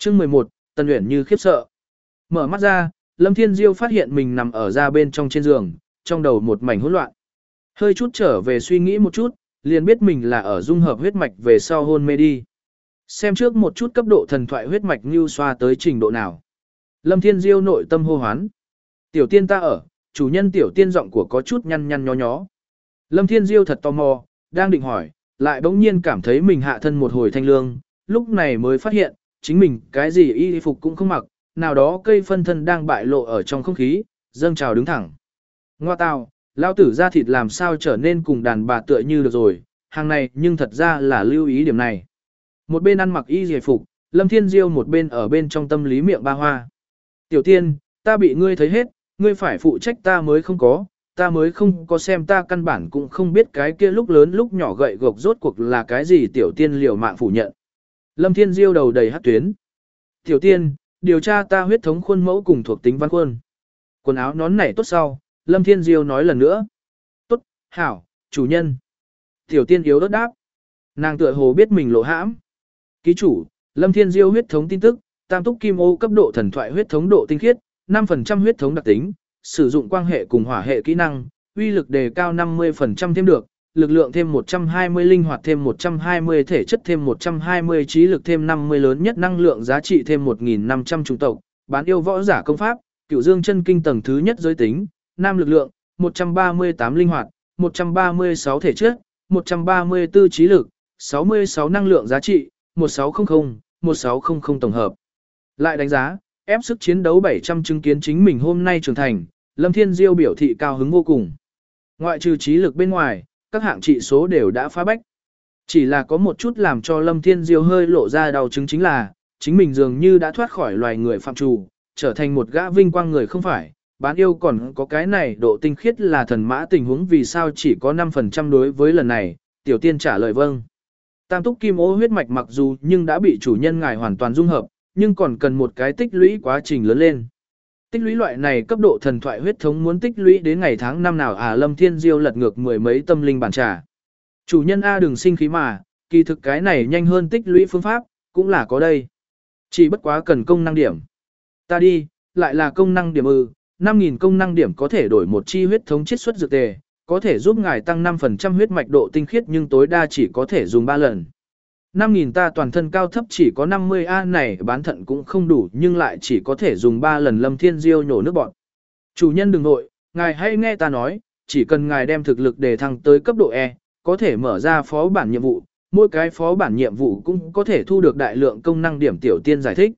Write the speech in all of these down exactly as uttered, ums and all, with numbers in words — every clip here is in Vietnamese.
Chương mười một, Tần Uyển Như khiếp sợ. Mở mắt ra, Lâm Thiên Diêu phát hiện mình nằm ở ra bên trong trên giường, trong đầu một mảnh hỗn loạn. Hơi chút trở về suy nghĩ một chút, liền biết mình là ở dung hợp huyết mạch về sau hôn mê đi. Xem trước một chút cấp độ thần thoại huyết mạch như xoa tới trình độ nào. Lâm Thiên Diêu nội tâm hô hoán. Tiểu tiên ta ở, chủ nhân tiểu tiên giọng của có chút nhăn nhăn nhó nhó. Lâm Thiên Diêu thật tò mò, đang định hỏi, lại bỗng nhiên cảm thấy mình hạ thân một hồi thanh lương, lúc này mới phát hiện, chính mình cái gì y phục cũng không mặc, nào đó cây phân thân đang bại lộ ở trong không khí, dâng trào đứng thẳng. Ngoa tào, lao tử ra thịt làm sao trở nên cùng đàn bà tựa như được rồi, hàng này nhưng thật ra là lưu ý điểm này. Một bên ăn mặc y giải phục, Lâm Thiên Diêu một bên ở bên trong tâm lý miệng ba hoa. Tiểu tiên, ta bị ngươi thấy hết, ngươi phải phụ trách ta mới không có, ta mới không có xem ta căn bản cũng không biết cái kia lúc lớn lúc nhỏ gậy gộc rốt cuộc là cái gì tiểu tiên liều mạng phủ nhận. Lâm Thiên Diêu đầu đầy hát tuyến. Tiểu tiên, điều tra ta huyết thống khuôn mẫu cùng thuộc tính văn khuôn. Quần áo nón nảy tốt sau, Lâm Thiên Diêu nói lần nữa. Tốt, hảo, chủ nhân. Tiểu tiên yếu đất đáp. Nàng tựa hồ biết mình lộ hãm. Ký chủ, Lâm Thiên Diêu huyết thống tin tức, tam túc kim ô cấp độ thần thoại huyết thống độ tinh khiết, năm phần trăm huyết thống đặc tính, sử dụng quan hệ cùng hỏa hệ kỹ năng, uy lực đề cao năm mươi phần trăm thêm được, lực lượng thêm một trăm hai mươi linh hoạt thêm một trăm hai mươi thể chất thêm một trăm hai mươi trí lực thêm năm mươi lớn nhất năng lượng giá trị thêm một nghìn năm trăm chủng tộc, bán yêu võ giả công pháp, cửu dương chân kinh tầng thứ nhất giới tính, nam lực lượng, một trăm ba mươi tám linh hoạt, một trăm ba mươi sáu thể chất, một trăm ba mươi tư trí lực, sáu mươi sáu năng lượng giá trị, một sáu không không, một sáu không không tổng hợp. Lại đánh giá, ép sức chiến đấu bảy trăm chứng kiến chính mình hôm nay trưởng thành, Lâm Thiên Diêu biểu thị cao hứng vô cùng. Ngoại trừ trí lực bên ngoài, các hạng trị số đều đã phá bách. Chỉ là có một chút làm cho Lâm Thiên Diêu hơi lộ ra đau chứng chính là, chính mình dường như đã thoát khỏi loài người phạm trù, trở thành một gã vinh quang người không phải, bán yêu còn có cái này độ tinh khiết là thần mã tình huống vì sao chỉ có năm phần trăm đối với lần này, tiểu tiên trả lời vâng. Tam túc kim ô huyết mạch mặc dù nhưng đã bị chủ nhân ngài hoàn toàn dung hợp, nhưng còn cần một cái tích lũy quá trình lớn lên. Tích lũy loại này cấp độ thần thoại huyết thống muốn tích lũy đến ngày tháng năm nào à Lâm Thiên Diêu lật ngược mười mấy tâm linh bản trà. Chủ nhân A đừng sinh khí mà, kỳ thực cái này nhanh hơn tích lũy phương pháp, cũng là có đây. Chỉ bất quá cần công năng điểm. Ta đi, lại là công năng điểm ư, năm nghìn công năng điểm có thể đổi một chi huyết thống chiết xuất dược tề, có thể giúp ngài tăng năm phần trăm huyết mạch độ tinh khiết nhưng tối đa chỉ có thể dùng ba lần. năm nghìn ta toàn thân cao thấp chỉ có năm mươi A này bán thận cũng không đủ nhưng lại chỉ có thể dùng ba lần. Lâm Thiên Diêu nhổ nước bọt. Chủ nhân đừng nội, ngài hãy nghe ta nói, chỉ cần ngài đem thực lực đề thăng tới cấp độ E, có thể mở ra phó bản nhiệm vụ, mỗi cái phó bản nhiệm vụ cũng có thể thu được đại lượng công năng điểm tiểu tiên giải thích.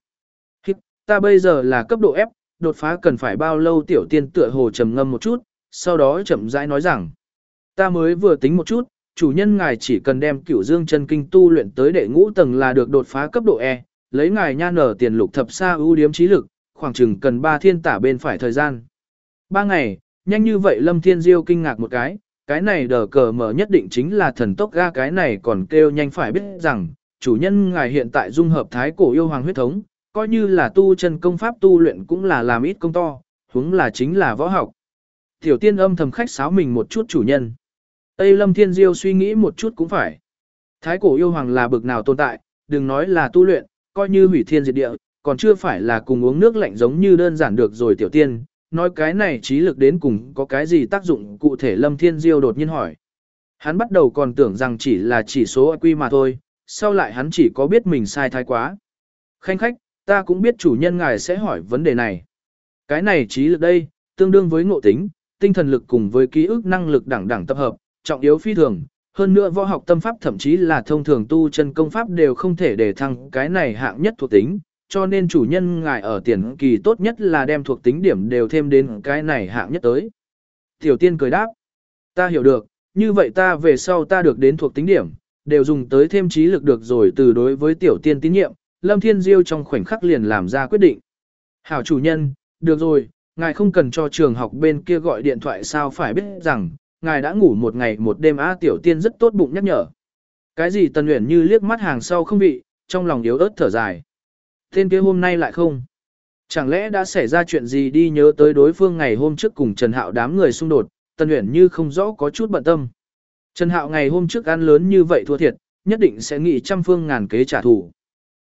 Ta bây giờ là cấp độ F, đột phá cần phải bao lâu tiểu tiên tựa hồ trầm ngâm một chút, sau đó chậm rãi nói rằng, ta mới vừa tính một chút, chủ nhân ngài chỉ cần đem cửu dương chân kinh tu luyện tới đệ ngũ tầng là được đột phá cấp độ E, lấy ngài nha nở tiền lục thập sa ưu điếm trí lực, khoảng chừng cần ba thiên tả bên phải thời gian. Ba ngày, nhanh như vậy Lâm Thiên Diêu kinh ngạc một cái, cái này đờ cờ mở nhất định chính là thần tốc ga cái này còn kêu nhanh phải biết rằng, chủ nhân ngài hiện tại dung hợp thái cổ yêu hoàng huyết thống, coi như là tu chân công pháp tu luyện cũng là làm ít công to, huống là chính là võ học. Tiểu tiên âm thầm khách sáo mình một chút chủ nhân. Tây Lâm Thiên Diêu suy nghĩ một chút cũng phải. Thái cổ yêu hoàng là bực nào tồn tại, đừng nói là tu luyện, coi như hủy thiên diệt địa, còn chưa phải là cùng uống nước lạnh giống như đơn giản được rồi tiểu tiên. Nói cái này trí lực đến cùng có cái gì tác dụng cụ thể Lâm Thiên Diêu đột nhiên hỏi. Hắn bắt đầu còn tưởng rằng chỉ là chỉ số i kiu mà thôi, sau lại hắn chỉ có biết mình sai thái quá. Khanh khách, ta cũng biết chủ nhân ngài sẽ hỏi vấn đề này. Cái này trí lực đây, tương đương với ngộ tính, tinh thần lực cùng với ký ức năng lực đẳng đẳng tập hợp, trọng yếu phi thường. Hơn nữa võ học tâm pháp thậm chí là thông thường tu chân công pháp đều không thể để thăng cái này hạng nhất thuộc tính, cho nên chủ nhân ngài ở tiền kỳ tốt nhất là đem thuộc tính điểm đều thêm đến cái này hạng nhất tới. Tiểu tiên cười đáp, ta hiểu được, như vậy ta về sau ta được đến thuộc tính điểm, đều dùng tới thêm trí lực được rồi. Từ đối với tiểu tiên tín nhiệm, Lâm Thiên Diêu trong khoảnh khắc liền làm ra quyết định. Hảo chủ nhân, được rồi, ngài không cần cho trường học bên kia gọi điện thoại sao phải biết rằng, ngài đã ngủ một ngày một đêm á tiểu tiên rất tốt bụng nhắc nhở. Cái gì Tần Uyển Như liếc mắt hàng sau không vị, trong lòng yếu ớt thở dài. Tên kia hôm nay lại không. Chẳng lẽ đã xảy ra chuyện gì đi nhớ tới đối phương ngày hôm trước cùng Trần Hạo đám người xung đột, Tần Uyển Như không rõ có chút bận tâm. Trần Hạo ngày hôm trước ăn lớn như vậy thua thiệt, nhất định sẽ nghĩ trăm phương ngàn kế trả thù.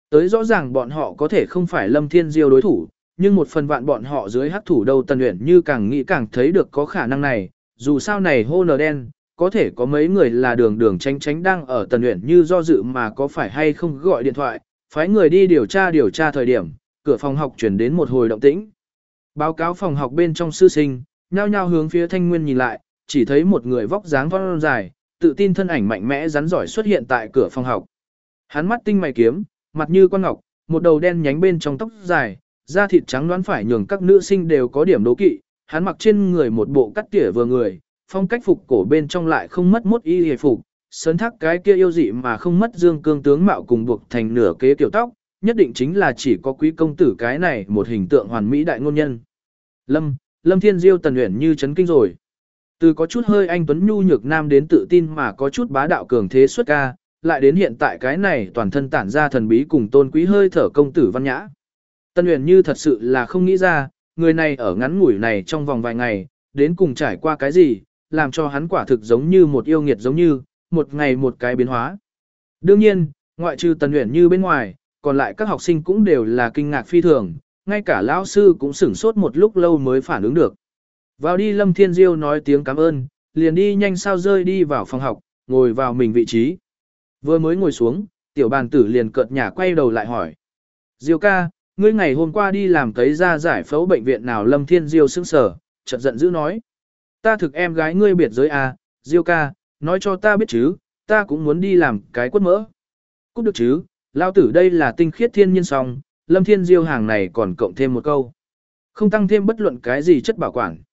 Tới rõ ràng bọn họ có thể không phải Lâm Thiên Diêu đối thủ, nhưng một phần vạn bọn họ dưới hắc thủ đầu Tần Uyển Như càng nghĩ càng thấy được có khả năng này, dù sao này hô nờ đen, có thể có mấy người là đường đường tránh tránh đang ở Tần Uyển Như do dự mà có phải hay không gọi điện thoại, phái người đi điều tra điều tra thời điểm, cửa phòng học chuyển đến một hồi động tĩnh. Báo cáo phòng học bên trong sư sinh, nhao nhao hướng phía Thanh Nguyên nhìn lại, chỉ thấy một người vóc dáng thon dài, tự tin thân ảnh mạnh mẽ rắn giỏi xuất hiện tại cửa phòng học. Hắn mắt tinh mày kiếm, mặt như con ngọc, một đầu đen nhánh bên trong tóc dài, da thịt trắng đoán phải nhường các nữ sinh đều có điểm đố kỵ. Hắn mặc trên người một bộ cắt tỉa vừa người, phong cách phục cổ bên trong lại không mất mốt y hề phục, sớn thác cái kia yêu dị mà không mất dương cương tướng mạo cùng buộc thành nửa kế kiểu tóc, nhất định chính là chỉ có quý công tử cái này một hình tượng hoàn mỹ đại ngôn nhân. Lâm, Lâm Thiên Diêu Tần Uyển Như chấn kinh rồi. Từ có chút hơi anh tuấn nhu nhược nam đến tự tin mà có chút bá đạo cường thế xuất ca, lại đến hiện tại cái này toàn thân tản ra thần bí cùng tôn quý hơi thở công tử văn nhã. Tần Uyển Như thật sự là không nghĩ ra, người này ở ngắn ngủi này trong vòng vài ngày, đến cùng trải qua cái gì, làm cho hắn quả thực giống như một yêu nghiệt giống như, một ngày một cái biến hóa. Đương nhiên, ngoại trừ Tần Uyển Như bên ngoài, còn lại các học sinh cũng đều là kinh ngạc phi thường, ngay cả lão sư cũng sửng sốt một lúc lâu mới phản ứng được. Vào đi Lâm Thiên Diêu nói tiếng cảm ơn, liền đi nhanh sao rơi đi vào phòng học, ngồi vào mình vị trí. Vừa mới ngồi xuống, tiểu bàn tử liền cợt nhả quay đầu lại hỏi. Diêu ca, ngươi ngày hôm qua đi làm cấy ra giải phẫu bệnh viện nào? Lâm Thiên Diêu sững sờ, chợt giận dữ nói. Ta thực em gái ngươi biệt giới à, Diêu ca, nói cho ta biết chứ, ta cũng muốn đi làm cái quất mỡ. Cút được chứ, lao tử đây là tinh khiết thiên nhiên song, Lâm Thiên Diêu hàng này còn cộng thêm một câu. Không tăng thêm bất luận cái gì chất bảo quản.